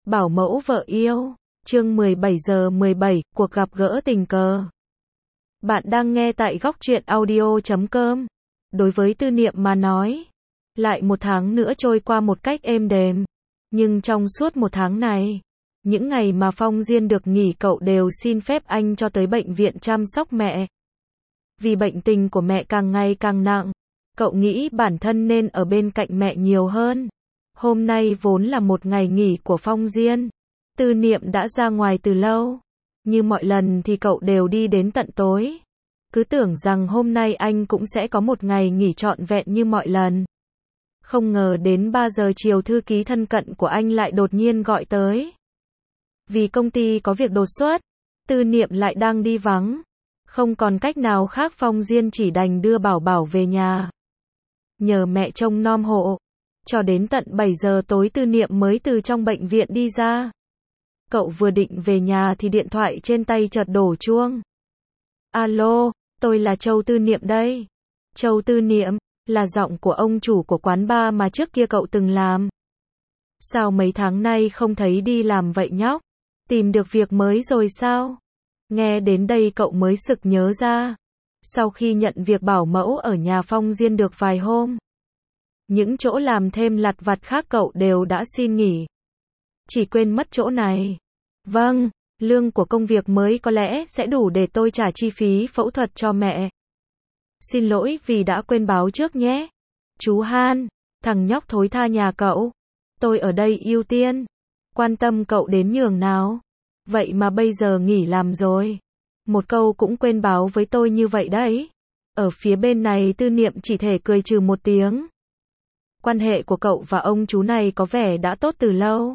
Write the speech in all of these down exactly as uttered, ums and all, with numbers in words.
Bảo mẫu vợ yêu. Chương mười bảy giờ mười bảy, cuộc gặp gỡ tình cờ. Bạn đang nghe tại góc truyện audio chấm com. Đối với Tư Niệm mà nói, lại một tháng nữa trôi qua một cách êm đềm. Nhưng trong suốt một tháng này, những ngày mà Phong Diên được nghỉ cậu đều xin phép anh cho tới bệnh viện chăm sóc mẹ. Vì bệnh tình của mẹ càng ngày càng nặng, cậu nghĩ bản thân nên ở bên cạnh mẹ nhiều hơn. Hôm nay vốn là một ngày nghỉ của Phong Diên. Tư Niệm đã ra ngoài từ lâu. Như mọi lần thì cậu đều đi đến tận tối. Cứ tưởng rằng hôm nay anh cũng sẽ có một ngày nghỉ trọn vẹn như mọi lần. Không ngờ đến ba giờ chiều thư ký thân cận của anh lại đột nhiên gọi tới. Vì công ty có việc đột xuất, Tư Niệm lại đang đi vắng. Không còn cách nào khác, Phong Diên chỉ đành đưa Bảo Bảo về nhà. Nhờ mẹ trông nom hộ. Cho đến tận bảy giờ tối Tư Niệm mới từ trong bệnh viện đi ra. Cậu vừa định về nhà thì điện thoại trên tay chợt đổ chuông. Alo, tôi là Châu Tư Niệm đây. Châu Tư Niệm, là giọng của ông chủ của quán bar mà trước kia cậu từng làm. Sao mấy tháng nay không thấy đi làm vậy nhóc? Tìm được việc mới rồi sao? Nghe đến đây cậu mới sực nhớ ra. Sau khi nhận việc bảo mẫu ở nhà Phong Diên được vài hôm, những chỗ làm thêm lặt vặt khác cậu đều đã xin nghỉ. Chỉ quên mất chỗ này. Vâng, lương của công việc mới có lẽ sẽ đủ để tôi trả chi phí phẫu thuật cho mẹ. Xin lỗi vì đã quên báo trước nhé. Chú Han, thằng nhóc thối tha nhà cậu. Tôi ở đây ưu tiên. Quan tâm cậu đến nhường nào. Vậy mà bây giờ nghỉ làm rồi. Một câu cũng quên báo với tôi như vậy đấy. Ở phía bên này Tư Niệm chỉ thể cười trừ một tiếng. Quan hệ của cậu và ông chú này có vẻ đã tốt từ lâu.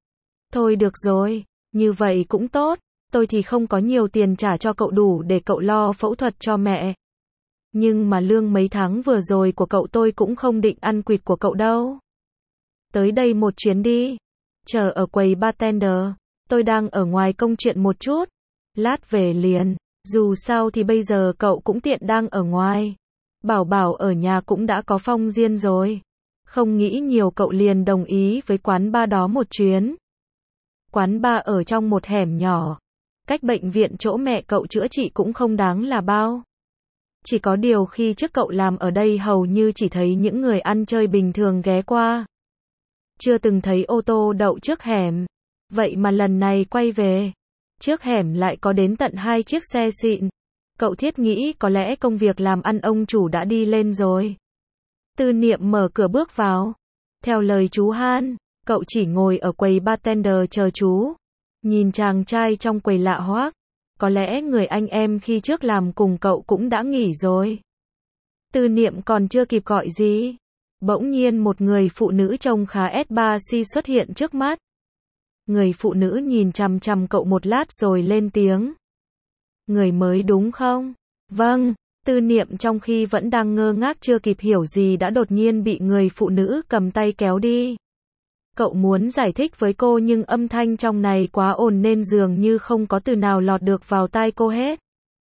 Thôi được rồi, như vậy cũng tốt. Tôi thì không có nhiều tiền trả cho cậu đủ để cậu lo phẫu thuật cho mẹ. Nhưng mà lương mấy tháng vừa rồi của cậu tôi cũng không định ăn quỵt của cậu đâu. Tới đây một chuyến đi. Chờ ở quầy bartender. Tôi đang ở ngoài công chuyện một chút. Lát về liền. Dù sao thì bây giờ cậu cũng tiện đang ở ngoài. Bảo Bảo ở nhà cũng đã có Phong Diên rồi. Không nghĩ nhiều cậu liền đồng ý với quán bar đó một chuyến. Quán bar ở trong một hẻm nhỏ. Cách bệnh viện chỗ mẹ cậu chữa trị cũng không đáng là bao. Chỉ có điều khi trước cậu làm ở đây hầu như chỉ thấy những người ăn chơi bình thường ghé qua. Chưa từng thấy ô tô đậu trước hẻm. Vậy mà lần này quay về. Trước hẻm lại có đến tận hai chiếc xe xịn. Cậu thiết nghĩ có lẽ công việc làm ăn ông chủ đã đi lên rồi. Tư Niệm mở cửa bước vào. Theo lời chú Han, cậu chỉ ngồi ở quầy bartender chờ chú. Nhìn chàng trai trong quầy lạ hoắc. Có lẽ người anh em khi trước làm cùng cậu cũng đã nghỉ rồi. Tư Niệm còn chưa kịp gọi gì. Bỗng nhiên một người phụ nữ trông khá ét ba xê xuất hiện trước mắt. Người phụ nữ nhìn chằm chằm cậu một lát rồi lên tiếng. Người mới đúng không? Vâng. Tư Niệm trong khi vẫn đang ngơ ngác chưa kịp hiểu gì đã đột nhiên bị người phụ nữ cầm tay kéo đi. Cậu muốn giải thích với cô nhưng âm thanh trong này quá ồn nên dường như không có từ nào lọt được vào tai cô hết.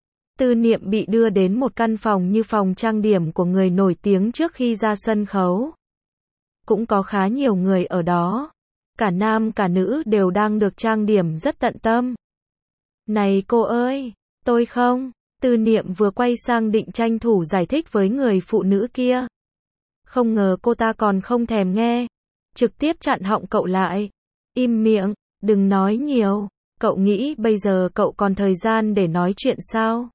Tư Niệm bị đưa đến một căn phòng như phòng trang điểm của người nổi tiếng trước khi ra sân khấu. Cũng có khá nhiều người ở đó. Cả nam cả nữ đều đang được trang điểm rất tận tâm. Này cô ơi, tôi không. Tư Niệm vừa quay sang định tranh thủ giải thích với người phụ nữ kia. Không ngờ cô ta còn không thèm nghe. Trực tiếp chặn họng cậu lại. Im miệng, đừng nói nhiều. Cậu nghĩ bây giờ cậu còn thời gian để nói chuyện sao?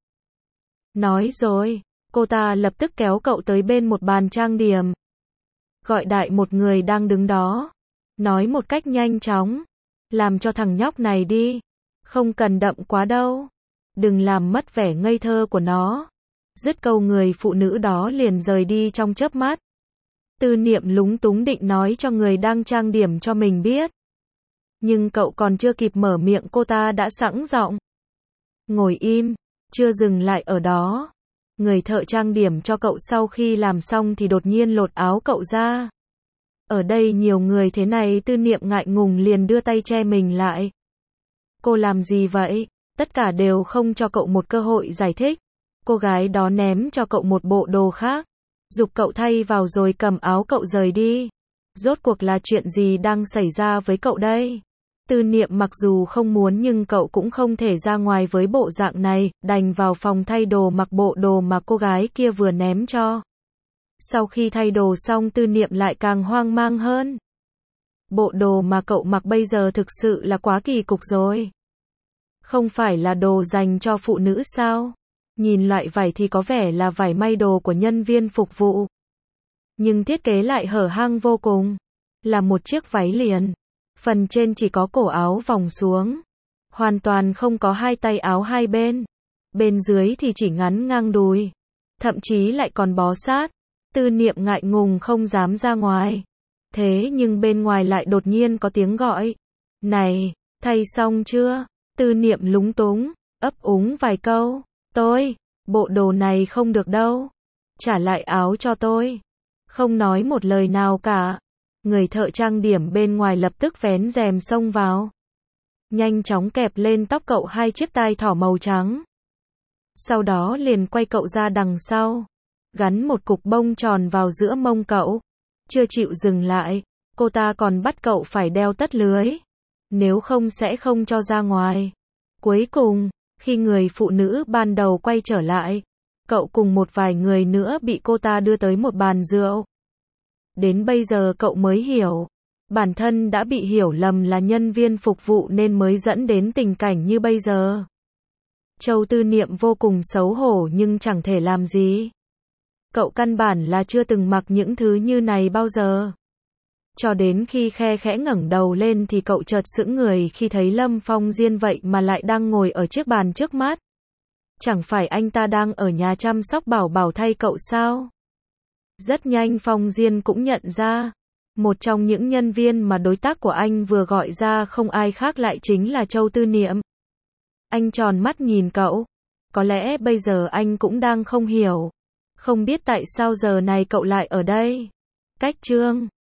Nói rồi. Cô ta lập tức kéo cậu tới bên một bàn trang điểm. Gọi đại một người đang đứng đó. Nói một cách nhanh chóng. Làm cho thằng nhóc này đi. Không cần đậm quá đâu. Đừng làm mất vẻ ngây thơ của nó. Dứt câu người phụ nữ đó liền rời đi trong chớp mắt. Tư Niệm lúng túng định nói cho người đang trang điểm cho mình biết. Nhưng cậu còn chưa kịp mở miệng cô ta đã sẵn giọng. Ngồi im, chưa dừng lại ở đó. Người thợ trang điểm cho cậu sau khi làm xong thì đột nhiên lột áo cậu ra. Ở đây nhiều người thế này Tư Niệm ngại ngùng liền đưa tay che mình lại. Cô làm gì vậy? Tất cả đều không cho cậu một cơ hội giải thích. Cô gái đó ném cho cậu một bộ đồ khác. Giục cậu thay vào rồi cầm áo cậu rời đi. Rốt cuộc là chuyện gì đang xảy ra với cậu đây? Tư Niệm mặc dù không muốn nhưng cậu cũng không thể ra ngoài với bộ dạng này, đành vào phòng thay đồ mặc bộ đồ mà cô gái kia vừa ném cho. Sau khi thay đồ xong Tư Niệm lại càng hoang mang hơn. Bộ đồ mà cậu mặc bây giờ thực sự là quá kỳ cục rồi. Không phải là đồ dành cho phụ nữ sao? Nhìn loại vải thì có vẻ là vải may đồ của nhân viên phục vụ. Nhưng thiết kế lại hở hang vô cùng. Là một chiếc váy liền. Phần trên chỉ có cổ áo vòng xuống. Hoàn toàn không có hai tay áo hai bên. Bên dưới thì chỉ ngắn ngang đùi. Thậm chí lại còn bó sát. Tư Niệm ngại ngùng không dám ra ngoài. Thế nhưng bên ngoài lại đột nhiên có tiếng gọi. Này, thay xong chưa? Tư Niệm lúng túng, ấp úng vài câu. Tôi, bộ đồ này không được đâu. Trả lại áo cho tôi. Không nói một lời nào cả. Người thợ trang điểm bên ngoài lập tức vén rèm xông vào. Nhanh chóng kẹp lên tóc cậu hai chiếc tai thỏ màu trắng. Sau đó liền quay cậu ra đằng sau. Gắn một cục bông tròn vào giữa mông cậu. Chưa chịu dừng lại, cô ta còn bắt cậu phải đeo tất lưới. Nếu không sẽ không cho ra ngoài. Cuối cùng, khi người phụ nữ ban đầu quay trở lại, cậu cùng một vài người nữa bị cô ta đưa tới một bàn rượu. Đến bây giờ cậu mới hiểu. Bản thân đã bị hiểu lầm là nhân viên phục vụ nên mới dẫn đến tình cảnh như bây giờ. Châu Tư Niệm vô cùng xấu hổ nhưng chẳng thể làm gì. Cậu căn bản là chưa từng mặc những thứ như này bao giờ. Cho đến khi khe khẽ ngẩng đầu lên thì cậu chợt sững người khi thấy Lâm Phong Diên vậy mà lại đang ngồi ở chiếc bàn trước mắt. Chẳng phải anh ta đang ở nhà chăm sóc bảo bảo thay cậu sao? Rất nhanh Phong Diên cũng nhận ra. Một trong những nhân viên mà đối tác của anh vừa gọi ra không ai khác lại chính là Châu Tư Niệm. Anh tròn mắt nhìn cậu. Có lẽ bây giờ anh cũng đang không hiểu. Không biết tại sao giờ này cậu lại ở đây. Cách chương